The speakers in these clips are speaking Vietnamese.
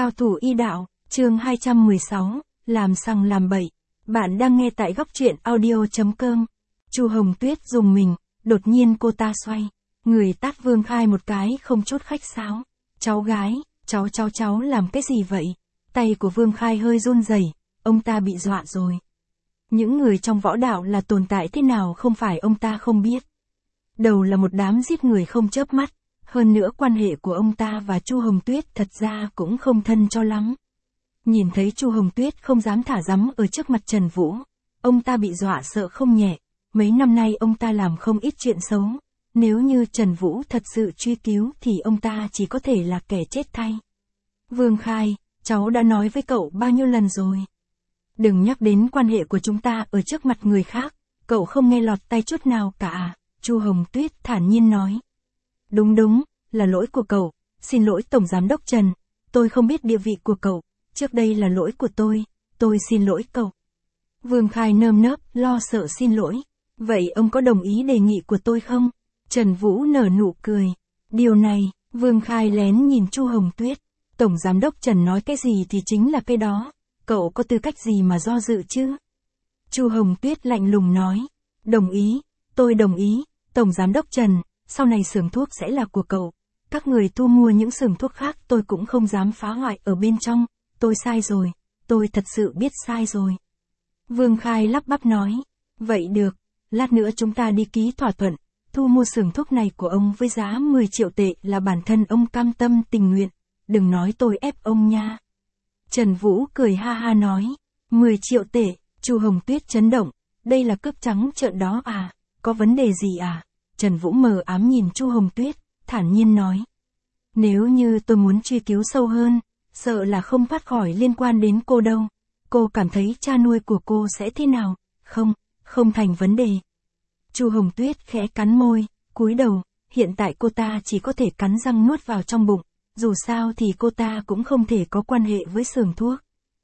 Cao thủ y đạo, chương 216, làm sằng làm bậy. Bạn đang nghe tại góc truyện audio.com. Chu Hồng Tuyết dùng mình, đột nhiên cô ta xoay. Người tát Vương Khai một cái không chút khách sáo. Cháu gái, cháu làm cái gì vậy? Tay của Vương Khai hơi run rẩy, ông ta bị dọa rồi. Những người trong võ đạo là tồn tại thế nào không phải ông ta không biết. Đầu là một đám giết người không chớp mắt. Hơn nữa quan hệ của ông ta và Chu Hồng Tuyết thật ra cũng không thân cho lắm. Nhìn thấy Chu Hồng Tuyết không dám thả rắm ở trước mặt Trần Vũ, ông ta bị dọa sợ không nhẹ. Mấy năm nay ông ta làm không ít chuyện xấu. Nếu như Trần Vũ thật sự truy cứu thì ông ta chỉ có thể là kẻ chết thay. Vương Khai, cháu đã nói với cậu bao nhiêu lần rồi. Đừng nhắc đến quan hệ của chúng ta ở trước mặt người khác, cậu không nghe lọt tai chút nào cả. Chu Hồng Tuyết thản nhiên nói. Đúng, là lỗi của cậu, xin lỗi Tổng Giám đốc Trần, tôi không biết địa vị của cậu, trước đây là lỗi của tôi xin lỗi cậu. Vương Khai nơm nớp, lo sợ xin lỗi, vậy ông có đồng ý đề nghị của tôi không? Trần Vũ nở nụ cười, điều này, Vương Khai lén nhìn Chu Hồng Tuyết, Tổng Giám đốc Trần nói cái gì thì chính là cái đó, cậu có tư cách gì mà do dự chứ? Chu Hồng Tuyết lạnh lùng nói, đồng ý, tôi đồng ý, Tổng Giám đốc Trần. Sau này xưởng thuốc sẽ là của cậu. Các người thu mua những xưởng thuốc khác tôi cũng không dám phá hoại ở bên trong. Tôi sai rồi. Tôi thật sự biết sai rồi. Vương Khai lắp bắp nói. Vậy được. Lát nữa chúng ta đi ký thỏa thuận. Thu mua xưởng thuốc này của ông với giá 10 triệu tệ là bản thân ông cam tâm tình nguyện. Đừng nói tôi ép ông nha. Trần Vũ cười ha ha nói. 10 triệu tệ. Chu Hồng Tuyết chấn động. Đây là cướp trắng trợn đó à? Có vấn đề gì à? Trần Vũ mờ ám nhìn Chu Hồng Tuyết, thản nhiên nói. Nếu như tôi muốn truy cứu sâu hơn, sợ là không thoát khỏi liên quan đến cô đâu. Cô cảm thấy cha nuôi của cô sẽ thế nào? Không thành vấn đề. Chu Hồng Tuyết khẽ cắn môi, cúi đầu, hiện tại cô ta chỉ có thể cắn răng nuốt vào trong bụng, dù sao thì cô ta cũng không thể có quan hệ với xưởng thuốc.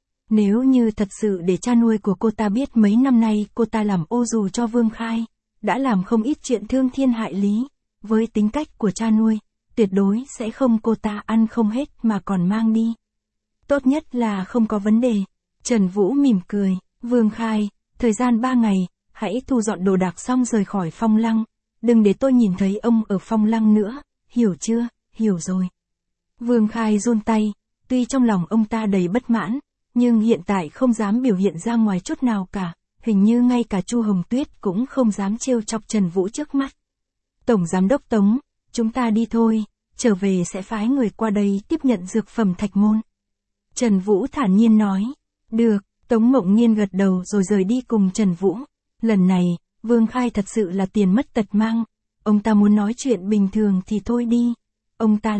Nếu như thật sự để cha nuôi của cô ta biết mấy năm nay cô ta làm ô dù cho Vương Khai, đã làm không ít chuyện thương thiên hại lý, với tính cách của cha nuôi, tuyệt đối sẽ không cô ta ăn không hết mà còn mang đi. Tốt nhất là không có vấn đề. Trần Vũ mỉm cười, Vương Khai, thời gian 3 ngày, hãy thu dọn đồ đạc xong rời khỏi Phong Lăng, đừng để tôi nhìn thấy ông ở Phong Lăng nữa, hiểu chưa? Hiểu rồi. Vương Khai run tay, tuy trong lòng ông ta đầy bất mãn, nhưng hiện tại không dám biểu hiện ra ngoài chút nào cả. Hình như ngay cả Chu Hồng Tuyết cũng không dám trêu chọc Trần Vũ trước mắt. Tổng Giám đốc Tống, chúng ta đi thôi, trở về sẽ phái người qua đây tiếp nhận dược phẩm Thạch Môn. Trần Vũ thản nhiên nói, được, Tống Mộng Nghiên gật đầu rồi rời đi cùng Trần Vũ. Lần này, Vương Khai thật sự là tiền mất tật mang, ông ta muốn nói chuyện bình thường thì thôi đi, ông ta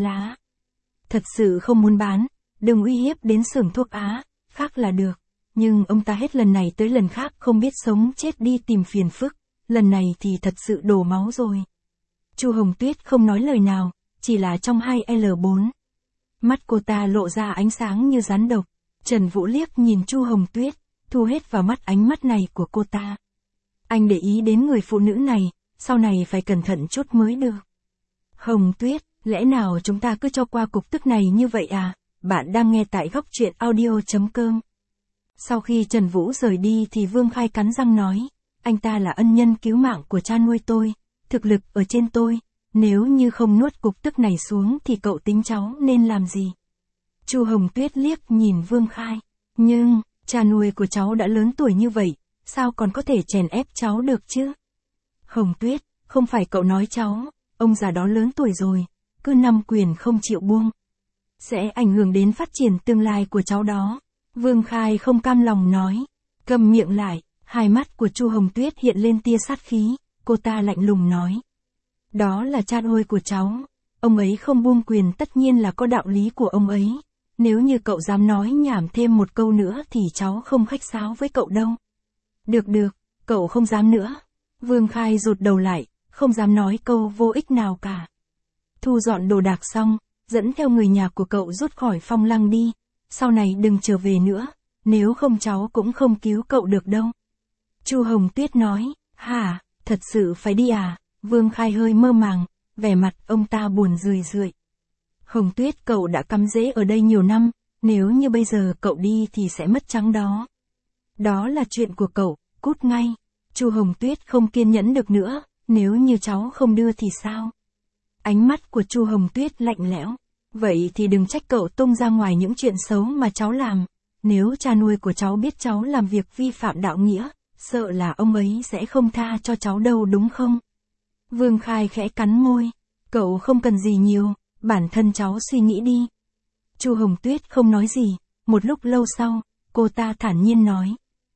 thật sự không muốn bán, đừng uy hiếp đến xưởng thuốc Á, khác là được. Nhưng ông ta hết lần này tới lần khác không biết sống chết đi tìm phiền phức, lần này thì thật sự đổ máu rồi. Chu Hồng Tuyết không nói lời nào, chỉ là trong 2L4. Mắt cô ta lộ ra ánh sáng như rắn độc. Trần Vũ liếc nhìn Chu Hồng Tuyết, thu hết vào mắt ánh mắt này của cô ta. Anh để ý đến người phụ nữ này, sau này phải cẩn thận chút mới được. Hồng Tuyết, lẽ nào chúng ta cứ cho qua cục tức này như vậy à? Bạn đang nghe tại góc truyện audio.com. Sau khi Trần Vũ rời đi thì Vương Khai cắn răng nói, anh ta là ân nhân cứu mạng của cha nuôi tôi, thực lực ở trên tôi, nếu như không nuốt cục tức này xuống thì cậu tính cháu nên làm gì? Chu Hồng Tuyết liếc nhìn Vương Khai, nhưng, cha nuôi của cháu đã lớn tuổi như vậy, sao còn có thể chèn ép cháu được chứ? Hồng Tuyết, không phải cậu nói cháu, ông già đó lớn tuổi rồi, cứ nắm quyền không chịu buông. Sẽ ảnh hưởng đến phát triển tương lai của cháu đó. Vương Khai không cam lòng nói, cầm miệng lại, hai mắt của Chu Hồng Tuyết hiện lên tia sát khí, cô ta lạnh lùng nói. Đó là cha nuôi của cháu, ông ấy không buông quyền tất nhiên là có đạo lý của ông ấy, nếu như cậu dám nói nhảm thêm một câu nữa thì cháu không khách sáo với cậu đâu. Được, cậu không dám nữa. Vương Khai rụt đầu lại, không dám nói câu vô ích nào cả. Thu dọn đồ đạc xong, dẫn theo người nhà của cậu rút khỏi Phong Lăng đi. Sau này đừng trở về nữa, nếu không cháu cũng không cứu cậu được đâu. Chu Hồng Tuyết nói, hả, thật sự phải đi à? Vương Khai hơi mơ màng, vẻ mặt ông ta buồn rười rượi. Hồng Tuyết cậu đã cắm rễ ở đây nhiều năm, nếu như bây giờ cậu đi thì sẽ mất trắng đó. Đó là chuyện của cậu, cút ngay. Chu Hồng Tuyết không kiên nhẫn được nữa, nếu như cháu không đưa thì sao? Ánh mắt của Chu Hồng Tuyết lạnh lẽo. Vậy thì đừng trách cậu tung ra ngoài những chuyện xấu mà cháu làm. Nếu cha nuôi của cháu biết cháu làm việc vi phạm đạo nghĩa, sợ là ông ấy sẽ không tha cho cháu đâu đúng không? Vương Khai khẽ cắn môi. Cậu không cần gì nhiều, bản thân cháu suy nghĩ đi. Chu Hồng Tuyết không nói gì, một lúc lâu sau, cô ta thản nhiên nói.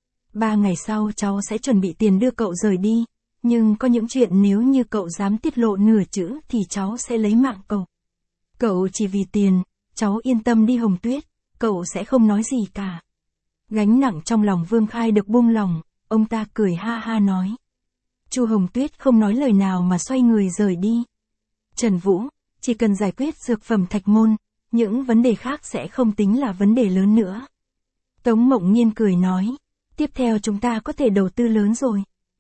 3 ngày sau cháu sẽ chuẩn bị tiền đưa cậu rời đi, nhưng có những chuyện nếu như cậu dám tiết lộ nửa chữ thì cháu sẽ lấy mạng cậu. Cậu chỉ vì tiền, cháu yên tâm đi Hồng Tuyết, cậu sẽ không nói gì cả. Gánh nặng trong lòng Vương Khai được buông lòng, ông ta cười ha ha nói. Chu Hồng Tuyết không nói lời nào mà xoay người rời đi. Trần Vũ, chỉ cần giải quyết dược phẩm Thạch Môn, những vấn đề khác sẽ không tính là vấn đề lớn nữa. Tống Mộng Nhiên cười nói, tiếp theo chúng ta có thể đầu tư lớn rồi.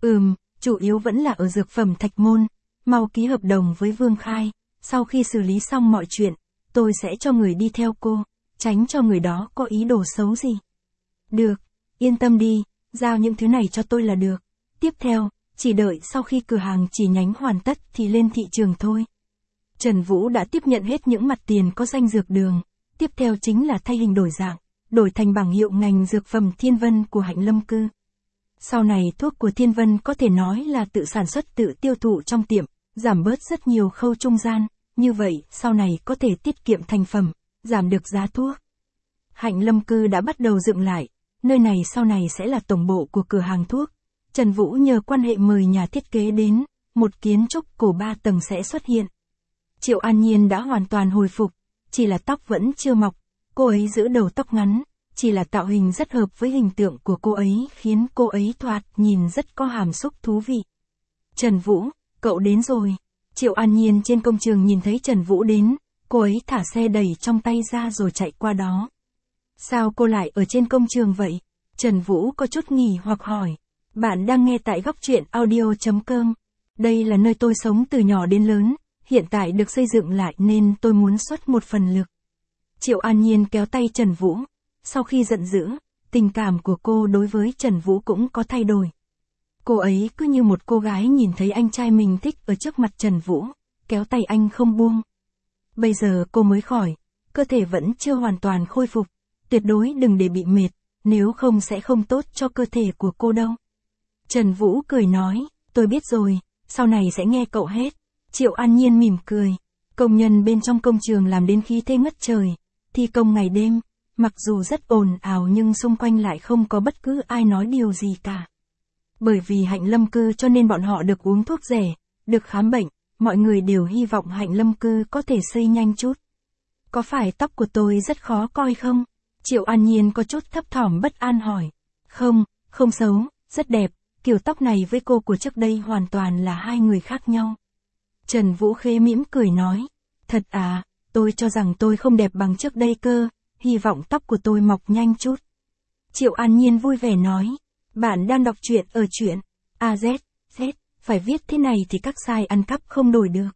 Chủ yếu vẫn là ở dược phẩm Thạch Môn, mau ký hợp đồng với Vương Khai, sau khi xử lý xong mọi chuyện, tôi sẽ cho người đi theo cô, tránh cho người đó có ý đồ xấu gì. Được, yên tâm đi, giao những thứ này cho tôi là được. Tiếp theo, chỉ đợi sau khi cửa hàng chi nhánh hoàn tất thì lên thị trường thôi. Trần Vũ đã tiếp nhận hết những mặt tiền có danh dược đường, tiếp theo chính là thay hình đổi dạng, đổi thành bảng hiệu ngành dược phẩm Thiên Vân của Hạnh Lâm Cư. Sau này thuốc của Thiên Vân có thể nói là tự sản xuất tự tiêu thụ trong tiệm, giảm bớt rất nhiều khâu trung gian, như vậy sau này có thể tiết kiệm thành phẩm, giảm được giá thuốc. Hạnh Lâm Cư đã bắt đầu dựng lại, nơi này sau này sẽ là tổng bộ của cửa hàng thuốc. Trần Vũ nhờ quan hệ mời nhà thiết kế đến, một kiến trúc cổ 3 tầng sẽ xuất hiện. Triệu An Nhiên đã hoàn toàn hồi phục, chỉ là tóc vẫn chưa mọc, cô ấy giữ đầu tóc ngắn, chỉ là tạo hình rất hợp với hình tượng của cô ấy khiến cô ấy thoạt nhìn rất có hàm xúc thú vị. Trần Vũ, cậu đến rồi. Triệu An Nhiên trên công trường nhìn thấy Trần Vũ đến, cô ấy thả xe đẩy trong tay ra rồi chạy qua đó. Sao cô lại ở trên công trường vậy? Trần Vũ có chút nghỉ hoặc hỏi. Bạn đang nghe tại Góc Truyện Audio.com. Đây là nơi tôi sống từ nhỏ đến lớn, hiện tại được xây dựng lại nên tôi muốn xuất một phần lực. Triệu An Nhiên kéo tay Trần Vũ. Sau khi giận dữ, tình cảm của cô đối với Trần Vũ cũng có thay đổi. Cô ấy cứ như một cô gái nhìn thấy anh trai mình thích ở trước mặt Trần Vũ, kéo tay anh không buông. Bây giờ cô mới khỏi, cơ thể vẫn chưa hoàn toàn khôi phục, tuyệt đối đừng để bị mệt, nếu không sẽ không tốt cho cơ thể của cô đâu. Trần Vũ cười nói, tôi biết rồi, sau này sẽ nghe cậu hết. Triệu An Nhiên mỉm cười, công nhân bên trong công trường làm đến khí thế ngất trời, thi công ngày đêm, mặc dù rất ồn ào nhưng xung quanh lại không có bất cứ ai nói điều gì cả. Bởi vì Hạnh Lâm Cư cho nên bọn họ được uống thuốc rẻ, được khám bệnh, mọi người đều hy vọng Hạnh Lâm Cư có thể xây nhanh chút. Có phải tóc của tôi rất khó coi không? Triệu An Nhiên có chút thấp thỏm bất an hỏi. Không, không xấu, rất đẹp, kiểu tóc này với cô của trước đây hoàn toàn là hai người khác nhau. Trần Vũ khẽ mỉm cười nói. Thật à, tôi cho rằng tôi không đẹp bằng trước đây cơ, hy vọng tóc của tôi mọc nhanh chút. Triệu An Nhiên vui vẻ nói. Bạn đang đọc truyện ở truyện AZ, phải viết thế này thì các site ăn cắp không đổi được.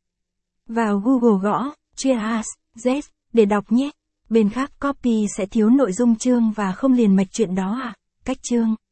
Vào Google gõ, Cheers, Z, để đọc nhé. Bên khác copy sẽ thiếu nội dung chương và không liền mạch chuyện đó à, cách chương.